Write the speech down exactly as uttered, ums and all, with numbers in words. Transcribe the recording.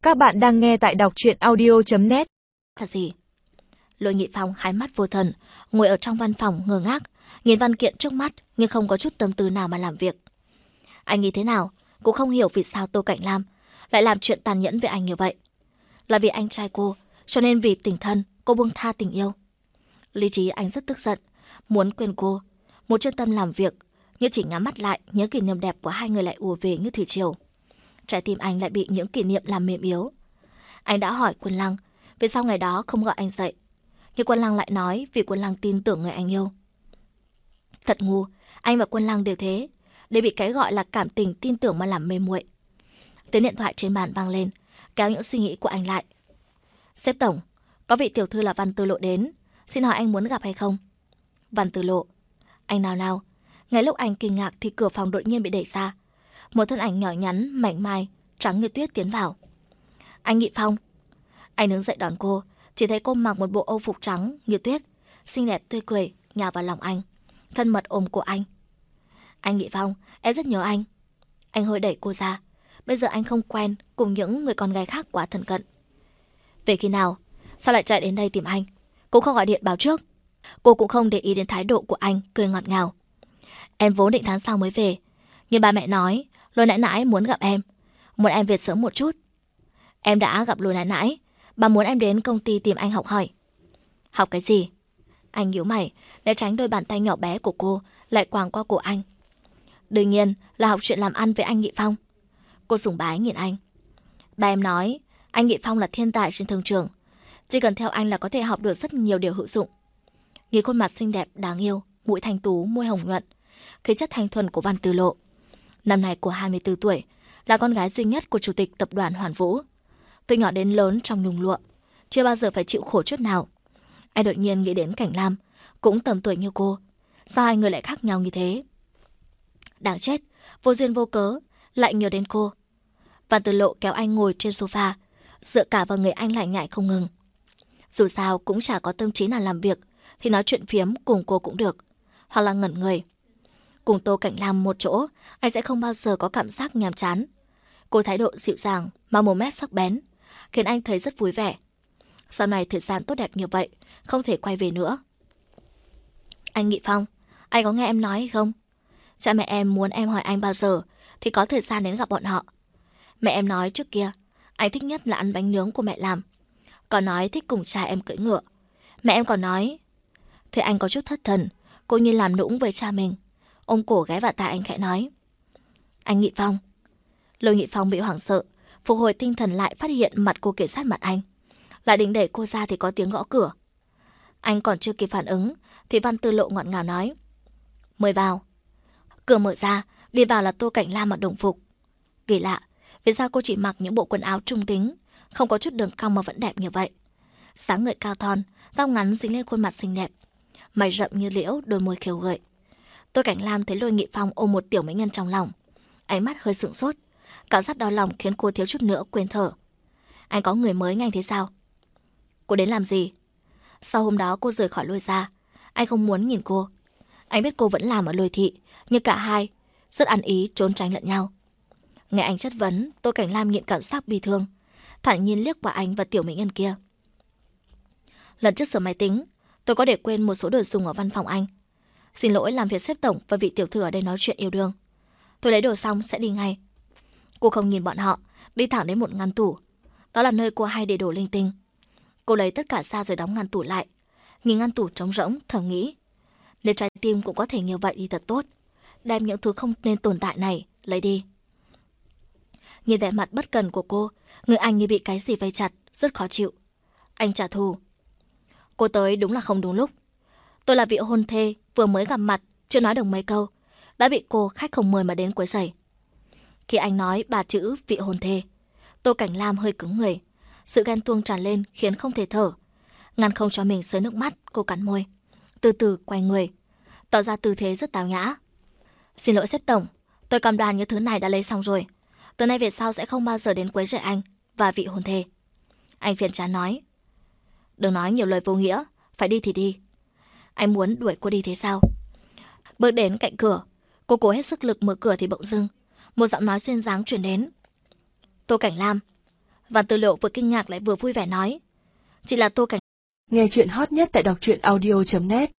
Các bạn đang nghe tại đọc truyện audio chấm net. Thật gì? Lôi Nghị Phong hai mắt vô thần, ngồi ở trong văn phòng ngơ ngác, nhìn văn kiện trước mắt nhưng không có chút tâm tư nào mà làm việc. Anh nghĩ thế nào cũng không hiểu vì sao Tô Cảnh Lam lại làm chuyện tàn nhẫn với anh như vậy. Là vì anh trai cô, cho nên vì tình thân cô buông tha tình yêu. Lý trí anh rất tức giận, muốn quên cô, một chuyên tâm làm việc, nhưng chỉ nhắm mắt lại nhớ kỷ niệm đẹp của hai người lại ùa về như thủy triều. Trái tim anh lại bị những kỷ niệm làm mềm yếu. Anh đã hỏi Quân Lăng vì sao ngày đó không gọi anh dậy, nhưng Quân Lăng lại nói vì Quân Lăng tin tưởng người anh yêu. Thật ngu, anh và Quân Lăng đều thế, đều bị cái gọi là cảm tình tin tưởng mà làm mê muội. Tiếng điện thoại trên bàn vang lên, kéo những suy nghĩ của anh lại. Sếp tổng, có vị tiểu thư là Văn Tư Lộ đến, xin hỏi anh muốn gặp hay không? Văn Tư Lộ. Anh nào nào. Ngay lúc anh kinh ngạc thì cửa phòng đột nhiên bị đẩy ra. Một thân ảnh nhỏ nhắn, mảnh mai, trắng như tuyết tiến vào. Anh Nghị Phong. Anh đứng dậy đón cô, chỉ thấy cô mặc một bộ âu phục trắng như tuyết, xinh đẹp tươi cười, nhào vào lòng anh, thân mật ôm cổ anh. Anh Nghị Phong, em rất nhớ anh. Anh hơi đẩy cô ra. Bây giờ anh không quen cùng những người con gái khác quá thân cận. Về khi nào? Sao lại chạy đến đây tìm anh? Cũng không gọi điện báo trước. Cô cũng không để ý đến thái độ của anh, cười ngọt ngào. Em vốn định tháng sau mới về, nhưng ba mẹ nói Lôi nãi nãi muốn gặp em, muốn em về sớm một chút. Em đã gặp Lôi nãi nãi, bà muốn em đến công ty tìm anh học hỏi. Học cái gì? Anh nhíu mày, để tránh đôi bàn tay nhỏ bé của cô lại quàng qua cổ anh. Đương nhiên là học chuyện làm ăn với anh Nghị Phong. Cô sùng bái nhìn anh. Ba em nói anh Nghị Phong là thiên tài trên thương trường, chỉ cần theo anh là có thể học được rất nhiều điều hữu dụng. Nhìn khuôn mặt xinh đẹp đáng yêu, mũi thanh tú, môi hồng nhuận, khí chất thanh thuần của Văn Tư Lộ. Năm nay cô hai mươi tư tuổi, là con gái duy nhất của chủ tịch tập đoàn Hoàn Vũ. Từ nhỏ đến lớn trong nhung lụa, chưa bao giờ phải chịu khổ chút nào. Anh đột nhiên nghĩ đến Cảnh Lam, cũng tầm tuổi như cô. Sao hai người lại khác nhau như thế? Đáng chết, vô duyên vô cớ lại nhớ đến cô. Văn Tư Lộ kéo anh ngồi trên sofa, dựa cả vào người anh lại nhại không ngừng. Dù sao cũng chả có tâm trí nào làm việc, thì nói chuyện phiếm cùng cô cũng được, hoặc là ngẩn người. Cùng Tô Cảnh Lam một chỗ, anh sẽ không bao giờ có cảm giác nhàm chán. Cô thái độ dịu dàng mà mồm mép sắc bén, khiến anh thấy rất vui vẻ. Sau này thời gian tốt đẹp như vậy, không thể quay về nữa. Anh Nghị Phong, anh có nghe em nói hay không? Cha mẹ em muốn em hỏi anh bao giờ thì có thời gian đến gặp bọn họ. Mẹ em nói trước kia, anh thích nhất là ăn bánh nướng của mẹ làm. Còn nói thích cùng cha em cưỡi ngựa. Mẹ em còn nói. Thế anh có chút thất thần, cô như làm nũng với cha mình. Ôm cổ ghé vào tai anh khẽ nói. Anh Nghị Phong. Lôi Nghị Phong bị hoảng sợ, phục hồi tinh thần lại phát hiện mặt cô kề sát mặt anh. Lại định đẩy cô ra thì có tiếng gõ cửa. Anh còn chưa kịp phản ứng thì Văn Tư Lộ ngọt ngào nói. Mời vào. Cửa mở ra, đi vào là Tô Cảnh Lam mặc đồng phục. Kỳ lạ, vì sao cô chỉ mặc những bộ quần áo trung tính, không có chút đường cong mà vẫn đẹp như vậy. Sáng người cao thon, tóc ngắn dính lên khuôn mặt xinh đẹp, mày rậm như liễu, đôi môi khều gợi. Tô Cảnh Lam thấy Lôi Nghị Phong ôm một tiểu mỹ nhân trong lòng, ánh mắt hơi sượng sốt, cảm giác đau lòng khiến cô thiếu chút nữa quên thở. Anh có người mới nhanh thế sao? Cô đến làm gì? Sau hôm đó cô rời khỏi Lôi gia, anh không muốn nhìn cô. Anh biết cô vẫn làm ở Lôi thị, nhưng cả hai rất ăn ý trốn tránh lẫn nhau. Nghe anh chất vấn, Tô Cảnh Lam nghiện cảm giác bi thương, thản nhiên liếc vào anh và tiểu mỹ nhân kia. Lần trước sửa máy tính, tôi có để quên một số đồ dùng ở văn phòng anh. Xin lỗi làm việc sếp tổng và vị tiểu thư ở đây nói chuyện yêu đương. Tôi lấy đồ xong sẽ đi ngay. Cô không nhìn bọn họ, đi thẳng đến một ngăn tủ. Đó là nơi cô hay để đồ linh tinh. Cô lấy tất cả ra rồi đóng ngăn tủ lại. Nhìn ngăn tủ trống rỗng, thầm nghĩ. Nếu trái tim cũng có thể như vậy thì thật tốt. Đem những thứ không nên tồn tại này, lấy đi. Nhìn vẻ mặt bất cần của cô, người anh như bị cái gì vây chặt, rất khó chịu. Anh trả thù. Cô tới đúng là không đúng lúc. Tôi là vị hôn thê, vừa mới gặp mặt, chưa nói được mấy câu, đã bị cô khách không mời mà đến quấy rầy. Khi anh nói ba chữ vị hôn thê, Tô Cảnh Lam hơi cứng người. Sự ghen tuông tràn lên khiến không thể thở. Ngăn không cho mình rơi nước mắt, cô cắn môi, từ từ quay người, tỏ ra tư thế rất tào nhã. Xin lỗi sếp tổng, tôi cam đoan những thứ này đã lấy xong rồi. Từ nay về sau sẽ không bao giờ đến quấy rầy anh và vị hôn thê. Anh phiền chán nói. Đừng nói nhiều lời vô nghĩa, phải đi thì đi. Anh muốn đuổi cô đi thế sao? Bước đến cạnh cửa, cô cố hết sức lực mở cửa thì bỗng dưng một giọng nói xuyên dáng truyền đến. Tô Cảnh Lam. Văn Tư Lộ vừa kinh ngạc lại vừa vui vẻ nói. Chỉ là Tô Cảnh. Nghe chuyện hot nhất tại đọc truyện audio chấm net